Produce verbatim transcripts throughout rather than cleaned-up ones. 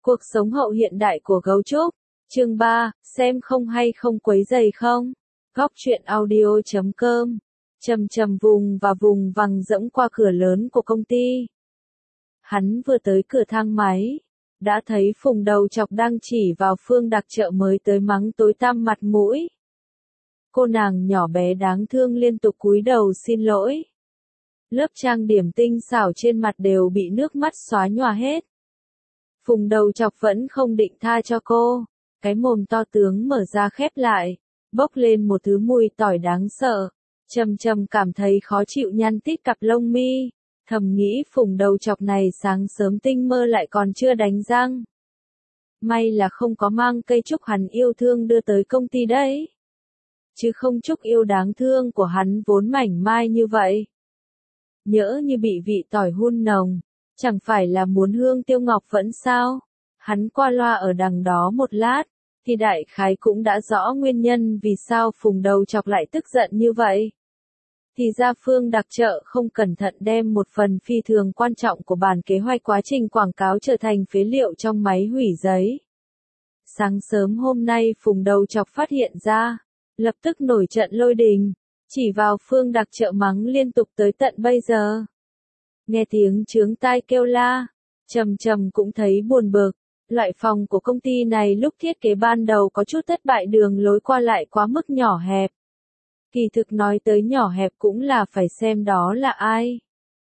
Cuộc sống hậu hiện đại của gấu trúc. Chương ba, xem không hay không quấy rầy không? Góc truyện audio chấm com. Trầm trầm vùng và vùng vằng dẫm qua cửa lớn của công ty. Hắn vừa tới cửa thang máy, đã thấy Phùng Đầu Chọc đang chỉ vào Phương Đặc Trợ mới tới mắng tối tăm mặt mũi. Cô nàng nhỏ bé đáng thương liên tục cúi đầu xin lỗi. Lớp trang điểm tinh xảo trên mặt đều bị nước mắt xóa nhòa hết. Phùng Đầu Chọc vẫn không định tha cho cô, cái mồm to tướng mở ra khép lại, bốc lên một thứ mùi tỏi đáng sợ. Trầm Trầm cảm thấy khó chịu nhăn tít cặp lông mi, thầm nghĩ Phùng Đầu Chọc này sáng sớm tinh mơ lại còn chưa đánh răng. May là không có mang cây trúc hắn yêu thương đưa tới công ty đấy. Chứ không trúc yêu đáng thương của hắn vốn mảnh mai như vậy. Nhỡ như bị vị tỏi hun nồng, chẳng phải là muốn hương tiêu ngọc vẫn sao? Hắn qua loa ở đằng đó một lát, thì đại khái cũng đã rõ nguyên nhân vì sao Phùng Đầu Chọc lại tức giận như vậy. Thì ra Phương Đặc Trợ không cẩn thận đem một phần phi thường quan trọng của bản kế hoạch quá trình quảng cáo trở thành phế liệu trong máy hủy giấy. Sáng sớm hôm nay Phùng Đầu Chọc phát hiện ra, lập tức nổi trận lôi đình, chỉ vào Phương Đặc Trợ mắng liên tục tới tận bây giờ. Nghe tiếng chướng tai kêu la, Trầm Trầm cũng thấy buồn bực. Loại phòng của công ty này lúc thiết kế ban đầu có chút thất bại, đường lối qua lại quá mức nhỏ hẹp. Kỳ thực nói tới nhỏ hẹp cũng là phải xem đó là ai.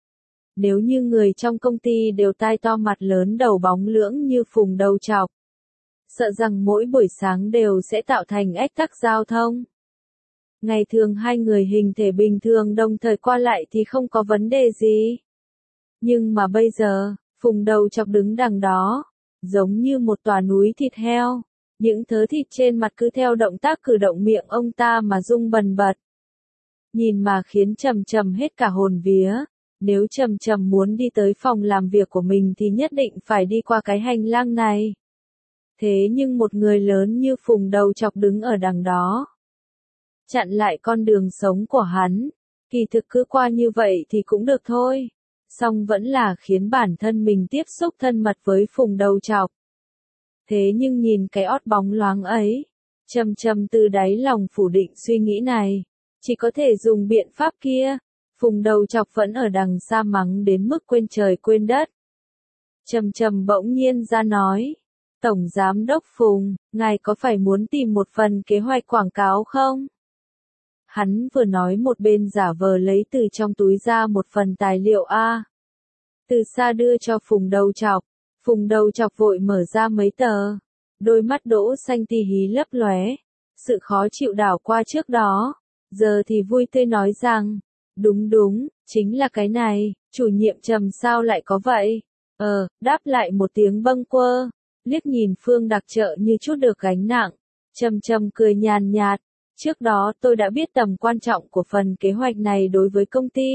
Nếu như người trong công ty đều tai to mặt lớn đầu bóng lưỡng như Phùng Đầu Chọc, sợ rằng mỗi buổi sáng đều sẽ tạo thành ách tắc giao thông. Ngày thường hai người hình thể bình thường đồng thời qua lại thì không có vấn đề gì. Nhưng mà bây giờ, Phùng Đầu Chọc đứng đằng đó, giống như một tòa núi thịt heo, những thớ thịt trên mặt cứ theo động tác cử động miệng ông ta mà rung bần bật. Nhìn mà khiến Trầm Trầm hết cả hồn vía, nếu Trầm Trầm muốn đi tới phòng làm việc của mình thì nhất định phải đi qua cái hành lang này. Thế nhưng một người lớn như Phùng Đầu Chọc đứng ở đằng đó, chặn lại con đường sống của hắn, kỳ thực cứ qua như vậy thì cũng được thôi. Song vẫn là khiến bản thân mình tiếp xúc thân mật với Phùng Đầu Chọc. Thế nhưng nhìn cái ót bóng loáng ấy, Trầm Trầm từ đáy lòng phủ định suy nghĩ này, chỉ có thể dùng biện pháp kia. Phùng Đầu Chọc vẫn ở đằng xa mắng đến mức quên trời quên đất. Trầm Trầm bỗng nhiên ra nói, Tổng Giám đốc Phùng, ngài có phải muốn tìm một phần kế hoạch quảng cáo không? Hắn vừa nói một bên giả vờ lấy từ trong túi ra một phần tài liệu A. Từ xa đưa cho Phùng Đầu Chọc. Phùng Đầu Chọc vội mở ra mấy tờ. Đôi mắt đỗ xanh tì hí lấp lóe. Sự khó chịu đảo qua trước đó. Giờ thì vui tươi nói rằng, đúng đúng, chính là cái này, chủ nhiệm Trầm sao lại có vậy? Ờ, đáp lại một tiếng bâng quơ. Liếc nhìn Phương Đặc Trợ như chút được gánh nặng. Trầm Trầm cười nhàn nhạt. Trước đó tôi đã biết tầm quan trọng của phần kế hoạch này đối với công ty.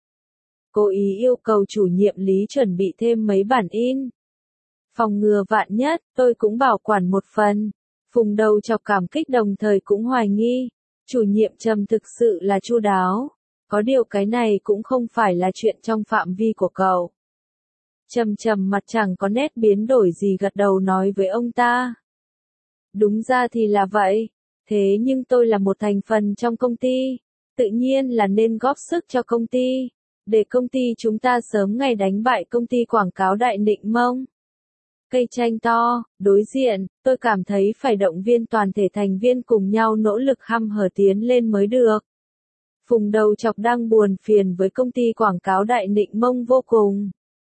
Cố ý yêu cầu chủ nhiệm Lý chuẩn bị thêm mấy bản in. Phòng ngừa vạn nhất, tôi cũng bảo quản một phần. Phùng Đầu Chọc cảm kích đồng thời cũng hoài nghi. Chủ nhiệm Trầm thực sự là chu đáo. Có điều cái này cũng không phải là chuyện trong phạm vi của cậu. Trầm Trầm mặt chẳng có nét biến đổi gì gật đầu nói với ông ta. Đúng ra thì là vậy. Thế nhưng tôi là một thành phần trong công ty, tự nhiên là nên góp sức cho công ty, để công ty chúng ta sớm ngày đánh bại công ty quảng cáo Đại Nịnh Mông. Cây tranh to, đối diện, tôi cảm thấy phải động viên toàn thể thành viên cùng nhau nỗ lực hăm hở tiến lên mới được. Phùng Đầu Chọc đang buồn phiền với công ty quảng cáo Đại Nịnh Mông vô cùng.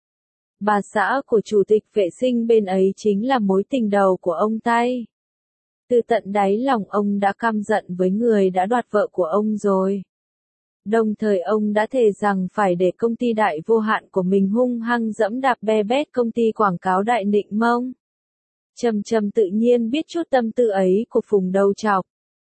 Bà xã của chủ tịch vệ sinh bên ấy chính là mối tình đầu của ông tay. Từ tận đáy lòng ông đã căm giận với người đã đoạt vợ của ông rồi. Đồng thời ông đã thề rằng phải để công ty đại vô hạn của mình hung hăng dẫm đạp be bét công ty quảng cáo Đại Nịnh Mông. Trầm Trầm tự nhiên biết chút tâm tư ấy của Phùng Đầu Chọc.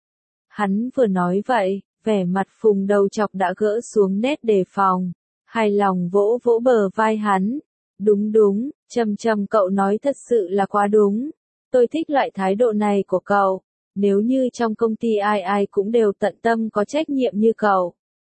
Hắn vừa nói vậy, vẻ mặt Phùng Đầu Chọc đã gỡ xuống nét đề phòng, hài lòng vỗ vỗ bờ vai hắn. Đúng đúng, Trầm Trầm cậu nói thật sự là quá đúng. Tôi thích loại thái độ này của cậu, nếu như trong công ty ai ai cũng đều tận tâm có trách nhiệm như cậu.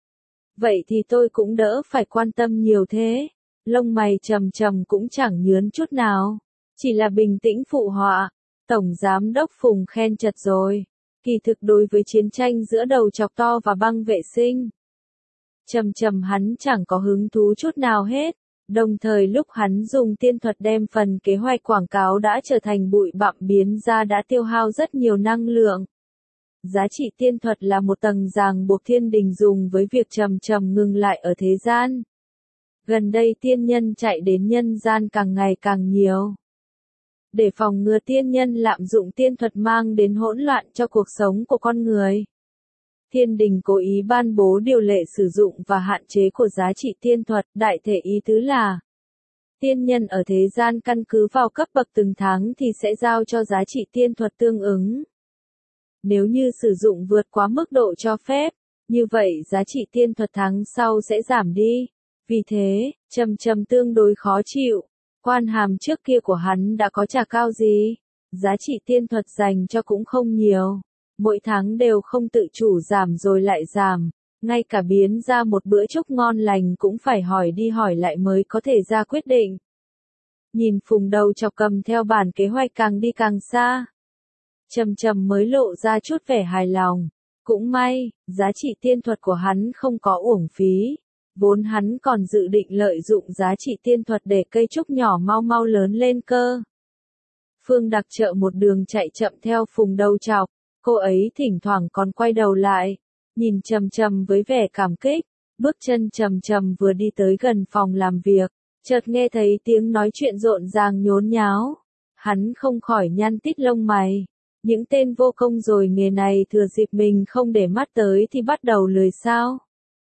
Vậy thì tôi cũng đỡ phải quan tâm nhiều thế. Lông mày Trầm Trầm cũng chẳng nhướn chút nào. Chỉ là bình tĩnh phụ họa. Tổng Giám đốc Phùng khen chật rồi. Kỳ thực đối với chiến tranh giữa đầu chọc to và băng vệ sinh, Trầm Trầm hắn chẳng có hứng thú chút nào hết. Đồng thời lúc hắn dùng tiên thuật đem phần kế hoạch quảng cáo đã trở thành bụi bặm biến ra đã tiêu hao rất nhiều năng lượng. Giá trị tiên thuật là một tầng ràng buộc thiên đình dùng với việc Trầm Trầm ngừng lại ở thế gian. Gần đây tiên nhân chạy đến nhân gian càng ngày càng nhiều. Để phòng ngừa tiên nhân lạm dụng tiên thuật mang đến hỗn loạn cho cuộc sống của con người, thiên đình cố ý ban bố điều lệ sử dụng và hạn chế của giá trị tiên thuật. Đại thể ý tứ là, tiên nhân ở thế gian căn cứ vào cấp bậc từng tháng thì sẽ giao cho giá trị tiên thuật tương ứng. Nếu như sử dụng vượt quá mức độ cho phép, như vậy giá trị tiên thuật tháng sau sẽ giảm đi. Vì thế, Trầm Trầm tương đối khó chịu. Quan hàm trước kia của hắn đã có chả cao gì. Giá trị tiên thuật dành cho cũng không nhiều. Mỗi tháng đều không tự chủ giảm rồi lại giảm. Ngay cả biến ra một bữa chúc ngon lành cũng phải hỏi đi hỏi lại mới có thể ra quyết định. Nhìn Phùng đầu chọc cầm theo bản kế hoạch càng đi càng xa, Trầm Trầm mới lộ ra chút vẻ hài lòng. Cũng may, giá trị tiên thuật của hắn không có uổng phí. Vốn hắn còn dự định lợi dụng giá trị tiên thuật để cây trúc nhỏ mau mau lớn lên cơ. Phương Đặc Trợ một đường chạy chậm theo Phùng đầu chọc. Cô ấy thỉnh thoảng còn quay đầu lại, nhìn Trầm Trầm với vẻ cảm kích. Bước chân Trầm Trầm vừa đi tới gần phòng làm việc, chợt nghe thấy tiếng nói chuyện rộn ràng nhốn nháo. Hắn không khỏi nhăn tít lông mày. Những tên vô công rồi nghề này thừa dịp mình không để mắt tới thì bắt đầu lười sao?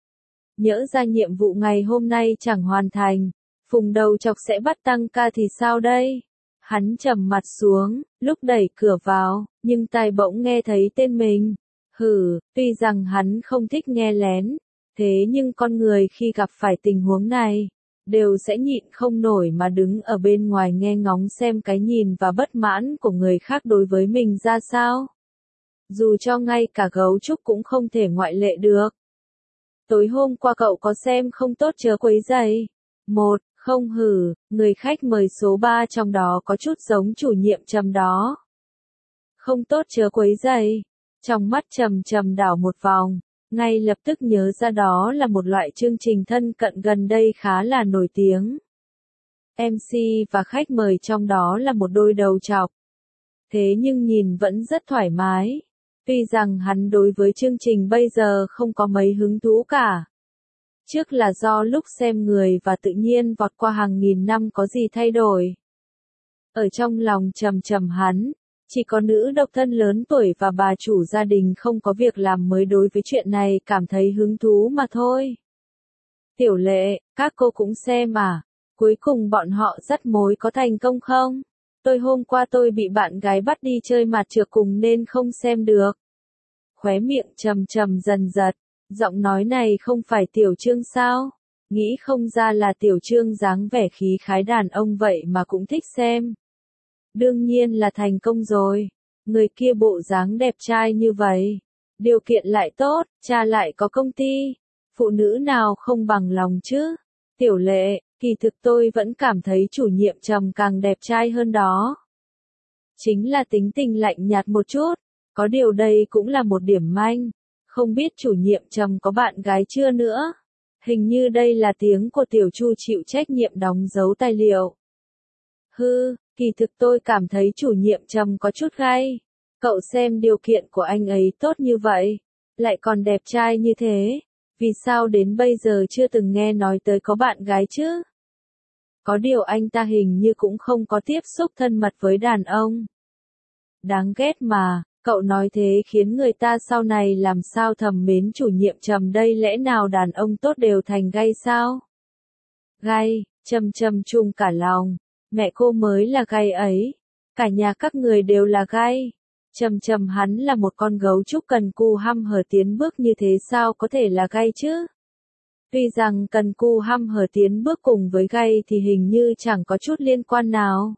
Nhỡ ra nhiệm vụ ngày hôm nay chẳng hoàn thành, Phùng đầu chọc sẽ bắt tăng ca thì sao đây? Hắn trầm mặt xuống, lúc đẩy cửa vào, nhưng tai bỗng nghe thấy tên mình. Hừ, tuy rằng hắn không thích nghe lén, thế nhưng con người khi gặp phải tình huống này, đều sẽ nhịn không nổi mà đứng ở bên ngoài nghe ngóng xem cái nhìn và bất mãn của người khác đối với mình ra sao. Dù cho ngay cả gấu trúc cũng không thể ngoại lệ được. Tối hôm qua cậu có xem không tốt chớ quấy rầy. Một, không hử, người khách mời số ba trong đó có chút giống chủ nhiệm Trầm đó. Không tốt chớ quấy rầy. Trong mắt Trầm Trầm đảo một vòng, ngay lập tức nhớ ra đó là một loại chương trình thân cận gần đây khá là nổi tiếng. em xê và khách mời trong đó là một đôi đầu trọc. Thế nhưng nhìn vẫn rất thoải mái. Tuy rằng hắn đối với chương trình bây giờ không có mấy hứng thú cả. Trước là do lúc xem người và tự nhiên vọt qua hàng nghìn năm có gì thay đổi. Ở trong lòng Trầm Trầm hắn, chỉ có nữ độc thân lớn tuổi và bà chủ gia đình không có việc làm mới đối với chuyện này cảm thấy hứng thú mà thôi. Tiểu Lệ, các cô cũng xem à, cuối cùng bọn họ dắt mối có thành công không? Tôi hôm qua tôi bị bạn gái bắt đi chơi mặt trược cùng nên không xem được. Khóe miệng Trầm Trầm dần giật, giọng nói này không phải Tiểu Trương sao? Nghĩ không ra là Tiểu Trương dáng vẻ khí khái đàn ông vậy mà cũng thích xem. Đương nhiên là thành công rồi. Người kia bộ dáng đẹp trai như vậy, điều kiện lại tốt, cha lại có công ty. Phụ nữ nào không bằng lòng chứ? Tiểu Lệ, kỳ thực tôi vẫn cảm thấy chủ nhiệm Trầm càng đẹp trai hơn đó. Chính là tính tình lạnh nhạt một chút, có điều đây cũng là một điểm manh. Không biết chủ nhiệm Trầm có bạn gái chưa nữa? Hình như đây là tiếng của Tiểu Chu chịu trách nhiệm đóng dấu tài liệu. Hư, kỳ thực tôi cảm thấy chủ nhiệm Trầm có chút gay. Cậu xem điều kiện của anh ấy tốt như vậy, lại còn đẹp trai như thế. Vì sao đến bây giờ chưa từng nghe nói tới có bạn gái chứ? Có điều anh ta hình như cũng không có tiếp xúc thân mật với đàn ông. Đáng ghét mà, cậu nói thế khiến người ta sau này làm sao thầm mến chủ nhiệm Trầm đây, lẽ nào đàn ông tốt đều thành gay sao? Gay, Trầm Trầm chung cả lòng, mẹ cô mới là gay ấy, cả nhà các người đều là gay. Trầm Trầm hắn là một con gấu trúc cần cù hăm hở tiến bước như thế sao có thể là gay chứ? Tuy rằng cần cù hăm hở tiến bước cùng với gay thì hình như chẳng có chút liên quan nào.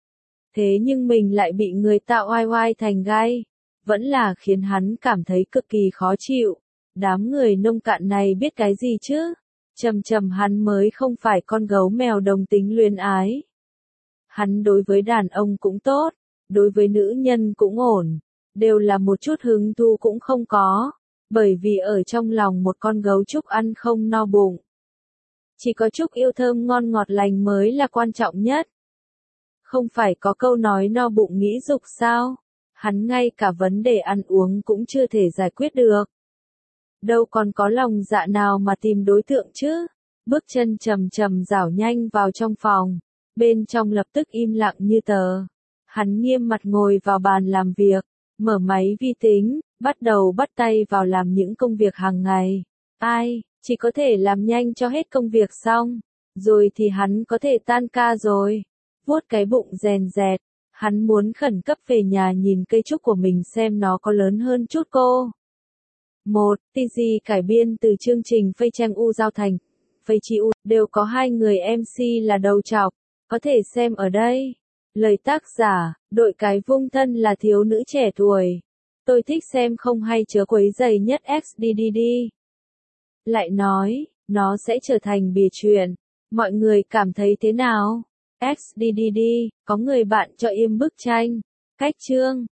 Thế nhưng mình lại bị người ta oai oai thành gay, vẫn là khiến hắn cảm thấy cực kỳ khó chịu. Đám người nông cạn này biết cái gì chứ? Trầm Trầm hắn mới không phải con gấu mèo đồng tính luyến ái. Hắn đối với đàn ông cũng tốt, đối với nữ nhân cũng ổn, đều là một chút hứng thú cũng không có, bởi vì ở trong lòng một con gấu trúc ăn không no bụng. Chỉ có chút yêu thơm ngon ngọt lành mới là quan trọng nhất. Không phải có câu nói no bụng nghĩ dục sao? Hắn ngay cả vấn đề ăn uống cũng chưa thể giải quyết được. Đâu còn có lòng dạ nào mà tìm đối tượng chứ? Bước chân chậm chậm rảo nhanh vào trong phòng, bên trong lập tức im lặng như tờ. Hắn nghiêm mặt ngồi vào bàn làm việc, mở máy vi tính, bắt đầu bắt tay vào làm những công việc hàng ngày. Ai, chỉ có thể làm nhanh cho hết công việc xong, rồi thì hắn có thể tan ca rồi. Vuốt cái bụng rèn rẹt, hắn muốn khẩn cấp về nhà nhìn cây trúc của mình xem nó có lớn hơn chút cô. một. tê giê cải biên từ chương trình Phây Trang U Giao Thành, Phây Chi U, đều có hai người em xê là đầu trọc, có thể xem ở đây. Lời tác giả, đội cái vung thân là thiếu nữ trẻ tuổi. Tôi thích xem không hay chớ quấy rầy nhất ích đê đê đê. Lại nói, nó sẽ trở thành bìa truyện. Mọi người cảm thấy thế nào? ích đê đê đê, có người bạn cho im bức tranh. Cách chương.